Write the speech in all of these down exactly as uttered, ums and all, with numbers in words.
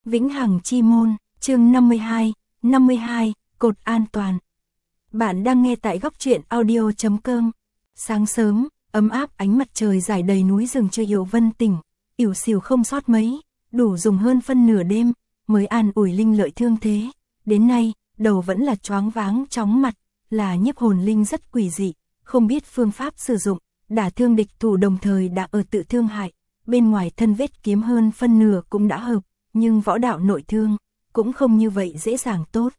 Vĩnh Hằng Chi Môn, chương năm mươi hai, năm mươi hai, cột an toàn. Bạn đang nghe tại góc truyện audio chấm com. Sáng sớm, ấm áp ánh mặt trời rải đầy núi rừng chưa Yểu Vân tỉnh, ỉu xìu không sót mấy, đủ dùng hơn phân nửa đêm, mới an ủi linh lợi thương thế. Đến nay, đầu vẫn là choáng váng chóng mặt, là nhiếp hồn linh rất quỷ dị, không biết phương pháp sử dụng, đả thương địch thủ đồng thời đã ở tự thương hại. Bên ngoài thân vết kiếm hơn phân nửa cũng đã hợp, nhưng võ đạo nội thương, cũng không như vậy dễ dàng tốt.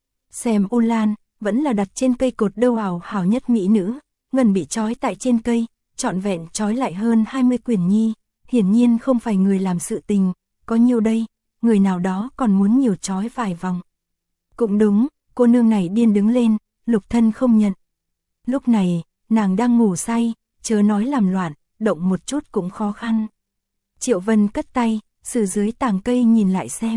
Xem U Lan, vẫn là đặt trên cây cột đâu ảo hảo nhất mỹ nữ, ngần bị trói tại trên cây, trọn vẹn trói lại hơn hai mươi quyển nhi, hiển nhiên không phải người làm sự tình, có nhiều đây, người nào đó còn muốn nhiều trói vài vòng. Cũng đúng, cô nương này điên đứng lên, Lục Thân không nhận. Lúc này, nàng đang ngủ say, chớ nói làm loạn, động một chút cũng khó khăn. Triệu Vân cất tay, sử dưới tàng cây nhìn lại xem.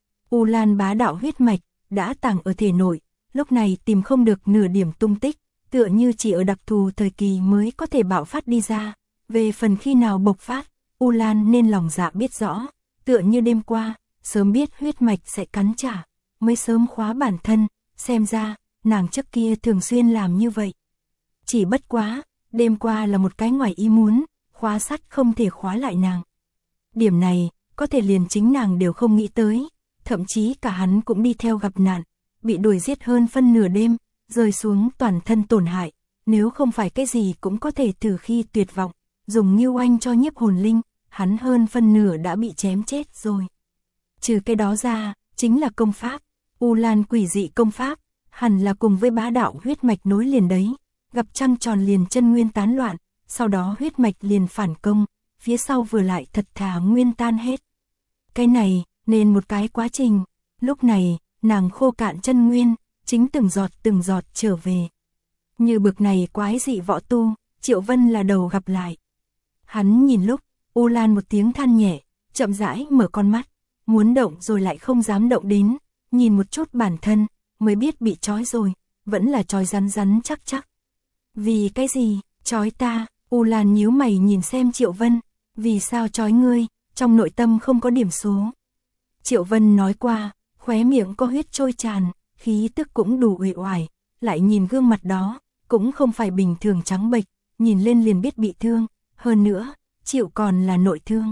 U Lan bá đạo huyết mạch, đã tàng ở thể nội, lúc này tìm không được nửa điểm tung tích, tựa như chỉ ở đặc thù thời kỳ mới có thể bạo phát đi ra. Về phần khi nào bộc phát, U Lan nên lòng dạ biết rõ, tựa như đêm qua, sớm biết huyết mạch sẽ cắn trả, mới sớm khóa bản thân, xem ra, nàng trước kia thường xuyên làm như vậy. Chỉ bất quá, đêm qua là một cái ngoài ý muốn, khóa sắt không thể khóa lại nàng. Điểm này, có thể liền chính nàng đều không nghĩ tới, thậm chí cả hắn cũng đi theo gặp nạn, bị đuổi giết hơn phân nửa đêm, rơi xuống toàn thân tổn hại, nếu không phải cái gì cũng có thể từ khi tuyệt vọng, dùng Ngưu Anh cho nhiếp hồn linh, hắn hơn phân nửa đã bị chém chết rồi. Trừ cái đó ra, chính là công pháp, U Lan quỷ dị công pháp, hẳn là cùng với bá đạo huyết mạch nối liền đấy, gặp trăng tròn liền chân nguyên tán loạn, sau đó huyết mạch liền phản công, phía sau vừa lại thật thà nguyên tan hết. Cái này, nên một cái quá trình, lúc này, nàng khô cạn chân nguyên, chính từng giọt từng giọt trở về. Như bực này quái dị võ tu, Triệu Vân là đầu gặp lại. Hắn nhìn lúc, U Lan một tiếng than nhẹ, chậm rãi mở con mắt, muốn động rồi lại không dám động đến, nhìn một chút bản thân, mới biết bị trói rồi, vẫn là trói rắn rắn chắc chắc. Vì cái gì, trói ta? U Lan nhíu mày nhìn xem Triệu Vân, vì sao trói ngươi, trong nội tâm không có điểm số. Triệu Vân nói qua, khóe miệng có huyết trôi tràn, khí tức cũng đủ uể oải, lại nhìn gương mặt đó, cũng không phải bình thường trắng bệch, nhìn lên liền biết bị thương, hơn nữa, Triệu còn là nội thương.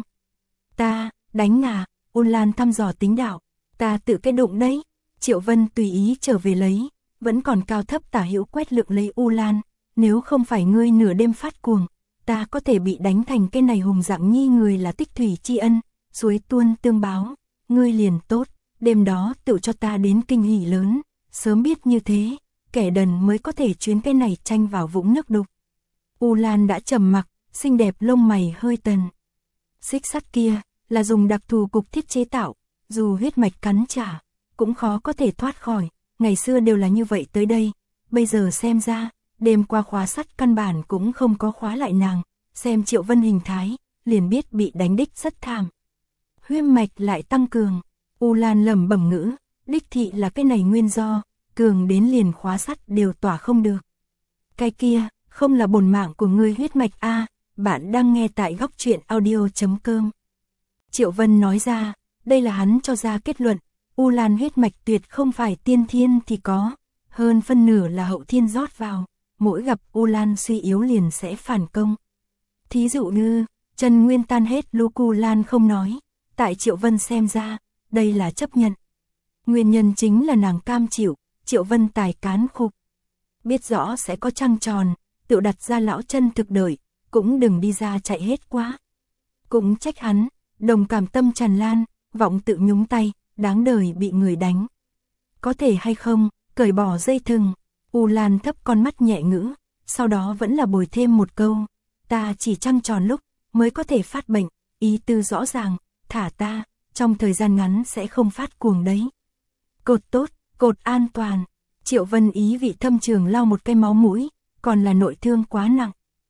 Ta, đánh ngà, U Lan thăm dò tính đạo, ta tự cái đụng đấy. Triệu Vân tùy ý trở về lấy, vẫn còn cao thấp tả hữu quét lượng lấy U Lan, nếu không phải ngươi nửa đêm phát cuồng, ta có thể bị đánh thành cái này hùng dạng nhi người là tích thủy tri ân, suối tuôn tương báo, ngươi liền tốt, đêm đó tự cho ta đến kinh hỉ lớn, sớm biết như thế, kẻ đần mới có thể chuyến cái này tranh vào vũng nước đục. U Lan đã trầm mặc, xinh đẹp lông mày hơi tần. Xích sắt kia, là dùng đặc thù cục thiết chế tạo, dù huyết mạch cắn trả, cũng khó có thể thoát khỏi, ngày xưa đều là như vậy tới đây, bây giờ xem ra, đêm qua khóa sắt căn bản cũng không có khóa lại nàng, xem Triệu Vân hình thái, liền biết bị đánh đích rất thảm. Huyết mạch lại tăng cường, U Lan lẩm bẩm ngữ, đích thị là cái này nguyên do, cường đến liền khóa sắt đều tỏa không được. Cái kia, không là bổn mạng của ngươi huyết mạch a, bạn đang nghe tại góc truyện audio chấm com. Triệu Vân nói ra, đây là hắn cho ra kết luận, U Lan huyết mạch tuyệt không phải tiên thiên thì có, hơn phân nửa là hậu thiên rót vào, mỗi gặp U Lan suy yếu liền sẽ phản công. Thí dụ như, chân nguyên tan hết Lũ Cu Lan không nói, tại Triệu Vân xem ra, đây là chấp nhận. Nguyên nhân chính là nàng cam chịu, Triệu Vân tài cán khục. Biết rõ sẽ có trăng tròn, tự đặt ra lão chân thực đợi, cũng đừng đi ra chạy hết quá. Cũng trách hắn, đồng cảm tâm tràn lan, vọng tự nhúng tay, đáng đời bị người đánh. Có thể hay không, cởi bỏ dây thừng. U Lan thấp con mắt nhẹ ngữ, sau đó vẫn là bồi thêm một câu, ta chỉ trăng tròn lúc, mới có thể phát bệnh, ý tư rõ ràng, thả ta, trong thời gian ngắn sẽ không phát cuồng đấy. Cột tốt, cột an toàn, Triệu Vân ý vị thâm trường lau một cái máu mũi, còn là nội thương quá nặng.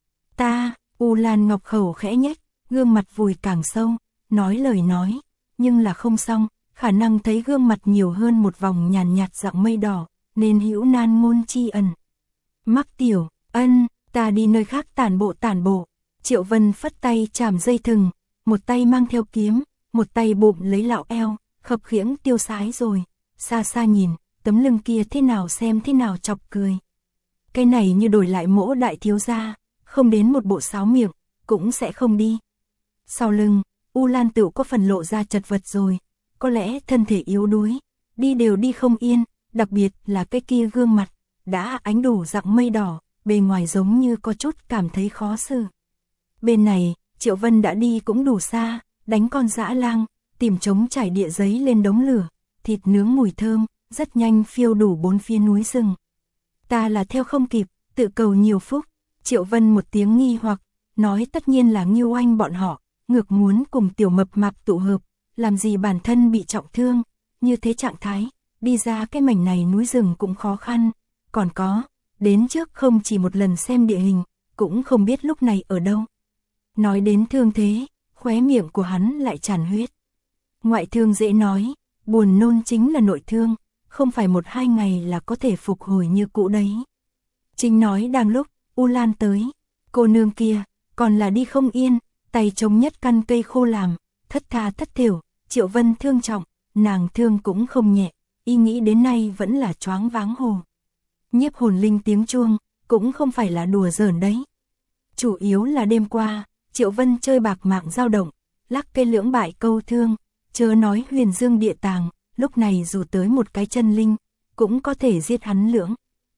Ta, U Lan ngọc khẩu khẽ nhếch, gương mặt vùi càng sâu, nói lời nói, nhưng là không xong, khả năng thấy gương mặt nhiều hơn một vòng nhàn nhạt dạng mây đỏ, nên hữu nan ngôn chi ẩn. Mắc tiểu, ân, ta đi nơi khác tản bộ tản bộ. Triệu Vân phất tay chạm dây thừng, một tay mang theo kiếm, một tay bụm lấy lão eo, khập khiễng tiêu sái rồi, xa xa nhìn, tấm lưng kia thế nào xem thế nào chọc cười. Cái này như đổi lại mỗ đại thiếu gia, không đến một bộ sáo miệng, cũng sẽ không đi. Sau lưng, U Lan Tựu có phần lộ ra chật vật rồi, có lẽ thân thể yếu đuối, đi đều đi không yên, đặc biệt là cái kia gương mặt, đã ánh đủ dạng mây đỏ, bề ngoài giống như có chút cảm thấy khó xử. Bên này, Triệu Vân đã đi cũng đủ xa, đánh con dã lang, tìm trống trải địa giấy lên đống lửa, thịt nướng mùi thơm, rất nhanh phiêu đủ bốn phía núi rừng. Ta là theo không kịp, tự cầu nhiều phúc. Triệu Vân một tiếng nghi hoặc, nói tất nhiên là Ngưu Anh bọn họ, ngược muốn cùng tiểu mập mạp tụ hợp, làm gì bản thân bị trọng thương, như thế trạng thái, đi ra cái mảnh này núi rừng cũng khó khăn, còn có, đến trước không chỉ một lần xem địa hình, cũng không biết lúc này ở đâu. Nói đến thương thế, khóe miệng của hắn lại tràn huyết. Ngoại thương dễ nói, buồn nôn chính là nội thương, không phải một hai ngày là có thể phục hồi như cũ đấy. Chính nói đang lúc, U Lan tới, cô nương kia, còn là đi không yên, tay chống nhất căn cây khô làm, thất tha thất thểu, Triệu Vân thương trọng, nàng thương cũng không nhẹ, y nghĩ đến nay vẫn là choáng váng hồ. Nhiếp hồn linh tiếng chuông, cũng không phải là đùa giỡn đấy. Chủ yếu là đêm qua, Triệu Vân chơi bạc mạng dao động, lắc cây lưỡng bại câu thương, chớ nói huyền dương địa tàng, lúc này dù tới một cái chân linh, cũng có thể giết hắn lưỡng.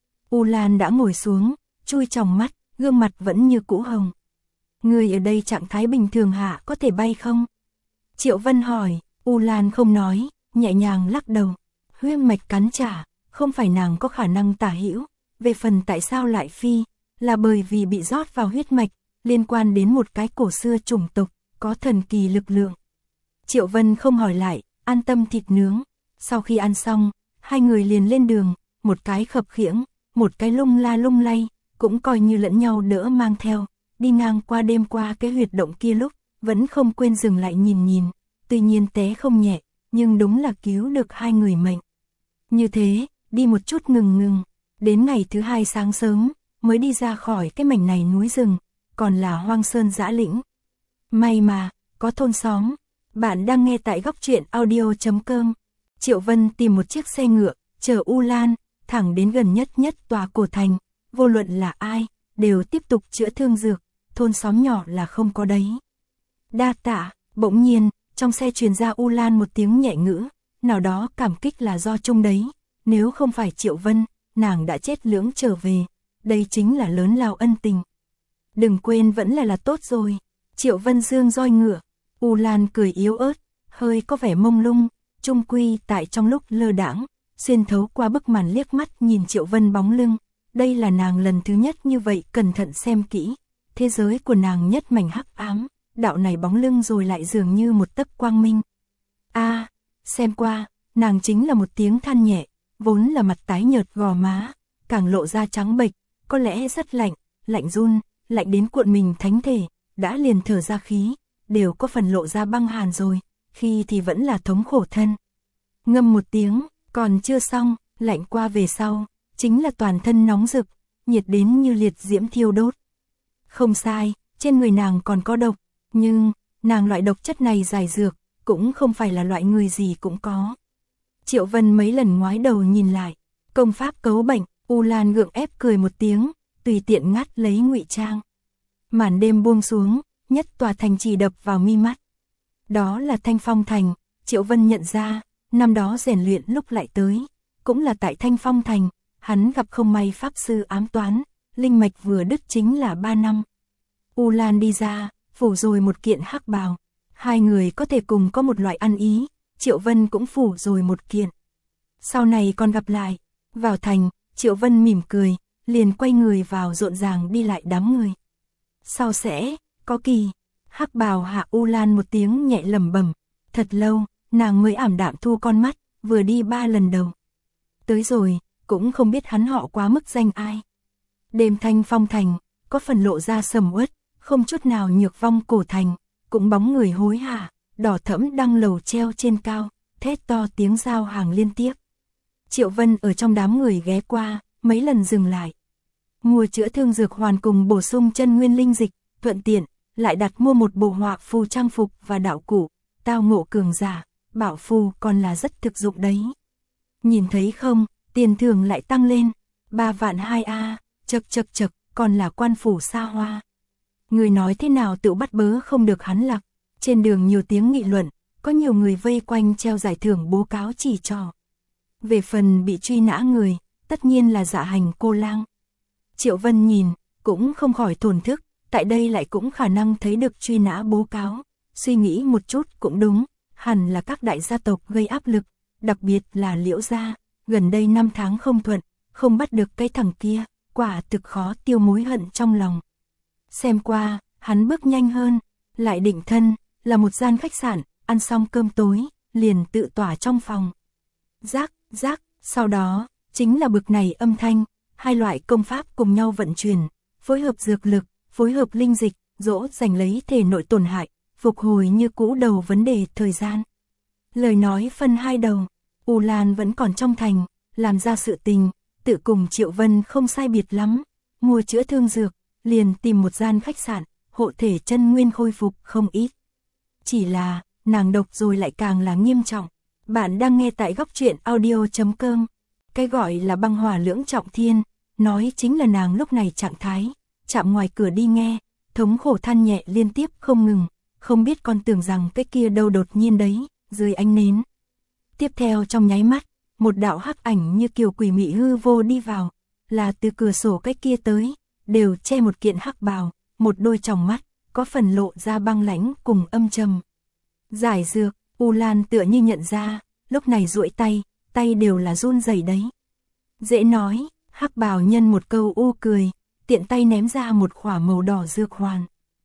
U Lan đã ngồi xuống, chui trong mắt, gương mặt vẫn như cũ hồng. Người ở đây trạng thái bình thường hạ có thể bay không? Triệu Vân hỏi, U Lan không nói, nhẹ nhàng lắc đầu. Huyết mạch cắn trả, không phải nàng có khả năng tả hữu. Về phần tại sao lại phi, là bởi vì bị rót vào huyết mạch, liên quan đến một cái cổ xưa chủng tộc, có thần kỳ lực lượng. Triệu Vân không hỏi lại, an tâm thịt nướng. Sau khi ăn xong, hai người liền lên đường, một cái khập khiễng, một cái lung la lung lay, cũng coi như lẫn nhau đỡ mang theo. Đi ngang qua đêm qua cái huyệt động kia lúc, vẫn không quên dừng lại nhìn nhìn, tuy nhiên té không nhẹ, nhưng đúng là cứu được hai người mệnh. Như thế, đi một chút ngừng ngừng, đến ngày thứ hai sáng sớm, mới đi ra khỏi cái mảnh này núi rừng, còn là hoang sơn dã lĩnh. May mà, có thôn xóm. Bạn đang nghe tại góc truyện audio chấm com. Triệu Vân tìm một chiếc xe ngựa, chờ U Lan, thẳng đến gần nhất nhất tòa cổ thành, vô luận là ai, đều tiếp tục chữa thương dược, thôn xóm nhỏ là không có đấy. Đa tạ, bỗng nhiên, trong xe truyền ra U Lan một tiếng nhẹ ngữ, nào đó cảm kích là do chung đấy, nếu không phải Triệu Vân, nàng đã chết lưỡng trở về, đây chính là lớn lao ân tình. Đừng quên vẫn là là tốt rồi. Triệu Vân dương roi ngựa, U Lan cười yếu ớt, hơi có vẻ mông lung, trung quy tại trong lúc lơ đãng, xuyên thấu qua bức màn liếc mắt nhìn Triệu Vân bóng lưng, đây là nàng lần thứ nhất như vậy cẩn thận xem kỹ, thế giới của nàng nhất mảnh hắc ám, đạo này bóng lưng rồi lại dường như một tấc quang minh. A, à, xem qua, nàng chính là một tiếng than nhẹ, vốn là mặt tái nhợt gò má, càng lộ ra trắng bệch, có lẽ rất lạnh, lạnh run, lạnh đến cuộn mình thánh thể, đã liền thở ra khí, đều có phần lộ ra băng hàn rồi, khi thì vẫn là thống khổ thân. Ngâm một tiếng, còn chưa xong, lạnh qua về sau, chính là toàn thân nóng rực, nhiệt đến như liệt diễm thiêu đốt. Không sai, trên người nàng còn có độc, nhưng, nàng loại độc chất này giải dược, cũng không phải là loại người gì cũng có. Triệu Vân mấy lần ngoái đầu nhìn lại, công pháp cấu bệnh, U Lan gượng ép cười một tiếng, tùy tiện ngắt lấy ngụy trang. Màn đêm buông xuống, nhất tòa thành trì đập vào mi mắt. Đó là Thanh Phong Thành, Triệu Vân nhận ra, năm đó rèn luyện lúc lại tới, cũng là tại Thanh Phong Thành, hắn gặp không may pháp sư ám toán, linh mạch vừa đứt chính là ba năm. U Lan đi ra, phủ rồi một kiện hắc bào, hai người có thể cùng có một loại ăn ý, Triệu Vân cũng phủ rồi một kiện. Sau này còn gặp lại, vào thành, Triệu Vân mỉm cười, liền quay người vào rộn ràng đi lại đám người. Sau sẽ, có kỳ, hắc bào hạ U Lan một tiếng nhẹ lẩm bẩm, thật lâu, nàng mới ảm đạm thu con mắt, vừa đi ba lần đầu. Tới rồi, cũng không biết hắn họ quá mức danh ai. Đêm Thanh Phong Thành, có phần lộ ra sầm uất, không chút nào nhược vong cổ thành, cũng bóng người hối hả, đỏ thẫm đăng lầu treo trên cao, thét to tiếng giao hàng liên tiếp. Triệu Vân ở trong đám người ghé qua, mấy lần dừng lại. Mua chữa thương dược hoàn cùng bổ sung chân nguyên linh dịch, thuận tiện, lại đặt mua một bộ họa phù trang phục và đạo cụ, tao ngộ cường giả, bảo phù còn là rất thực dụng đấy. Nhìn thấy không, tiền thưởng lại tăng lên, ba vạn hai a, chật chật chật, còn là quan phủ xa hoa. Người nói thế nào tự bắt bớ không được hắn lạc, trên đường nhiều tiếng nghị luận, có nhiều người vây quanh treo giải thưởng bố cáo chỉ trò. Về phần bị truy nã người, tất nhiên là Dạ Hành cô lang. Triệu Vân nhìn, cũng không khỏi thổn thức, tại đây lại cũng khả năng thấy được truy nã bố cáo, suy nghĩ một chút cũng đúng, hẳn là các đại gia tộc gây áp lực, đặc biệt là Liễu gia, gần đây năm tháng không thuận, không bắt được cái thằng kia, quả thực khó tiêu mối hận trong lòng. Xem qua, hắn bước nhanh hơn, lại định thân, là một gian khách sạn, ăn xong cơm tối, liền tự tỏa trong phòng. Rác, rác, sau đó, chính là bực này âm thanh, hai loại công pháp cùng nhau vận chuyển, phối hợp dược lực, phối hợp linh dịch, dỗ dành lấy thể nội tổn hại, phục hồi như cũ đầu vấn đề thời gian. Lời nói phân hai đầu, U Lan vẫn còn trong thành, làm ra sự tình, tự cùng Triệu Vân không sai biệt lắm, mua chữa thương dược, liền tìm một gian khách sạn, hộ thể chân nguyên khôi phục không ít. Chỉ là, nàng độc rồi lại càng là nghiêm trọng. Bạn đang nghe tại góc truyện audio chấm com. Cái gọi là băng hỏa lưỡng trọng thiên, nói chính là nàng lúc này trạng thái, chạm ngoài cửa đi nghe, thống khổ than nhẹ liên tiếp không ngừng, không biết con tưởng rằng cái kia đâu đột nhiên đấy, dưới ánh nến. Tiếp theo trong nháy mắt, một đạo hắc ảnh như kiều quỷ mị hư vô đi vào, là từ cửa sổ cái kia tới, đều che một kiện hắc bào, một đôi tròng mắt, có phần lộ ra băng lãnh cùng âm trầm. Giải dược, U Lan tựa như nhận ra, lúc này duỗi tay, tay đều là run rẩy đấy. Dễ nói, hắc bào nhân một câu u cười, tiện tay ném ra một khỏa màu đỏ dược hoàn.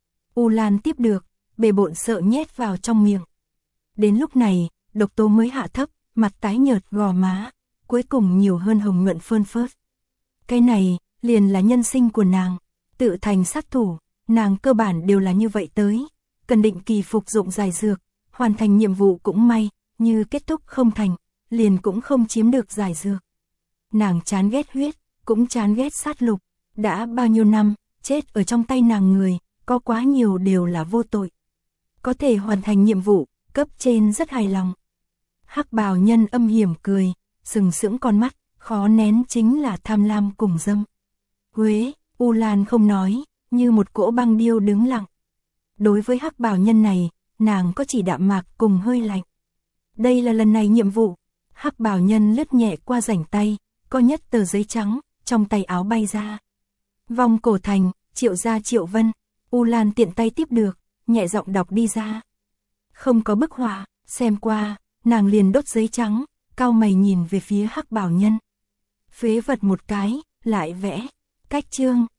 U Lan tiếp được, bề bộn sợ nhét vào trong miệng. Đến lúc này, độc tố mới hạ thấp, mặt tái nhợt gò má, cuối cùng nhiều hơn hồng nhuận phơn phớt. Cái này, liền là nhân sinh của nàng, tự thành sát thủ, nàng cơ bản đều là như vậy tới, cần định kỳ phục dụng giải dược, hoàn thành nhiệm vụ cũng may, như kết thúc không thành, liền cũng không chiếm được giải dược. Nàng chán ghét huyết, cũng chán ghét sát lục, đã bao nhiêu năm, chết ở trong tay nàng người, có quá nhiều đều là vô tội. Có thể hoàn thành nhiệm vụ, cấp trên rất hài lòng. Hắc bào nhân âm hiểm cười, sừng sững con mắt, khó nén chính là tham lam cùng dâm. Huế, U Lan không nói, như một cỗ băng điêu đứng lặng. Đối với hắc bào nhân này, nàng có chỉ đạm mạc cùng hơi lạnh. Đây là lần này nhiệm vụ. Hắc bào nhân lướt nhẹ qua rảnh tay, có nhất tờ giấy trắng, trong tay áo bay ra. Vòng cổ thành, Triệu gia Triệu Vân, U Lan tiện tay tiếp được, nhẹ giọng đọc đi ra. Không có bức họa, xem qua, nàng liền đốt giấy trắng, cau mày nhìn về phía hắc bào nhân. Phế vật một cái, lại vẽ, cách chương.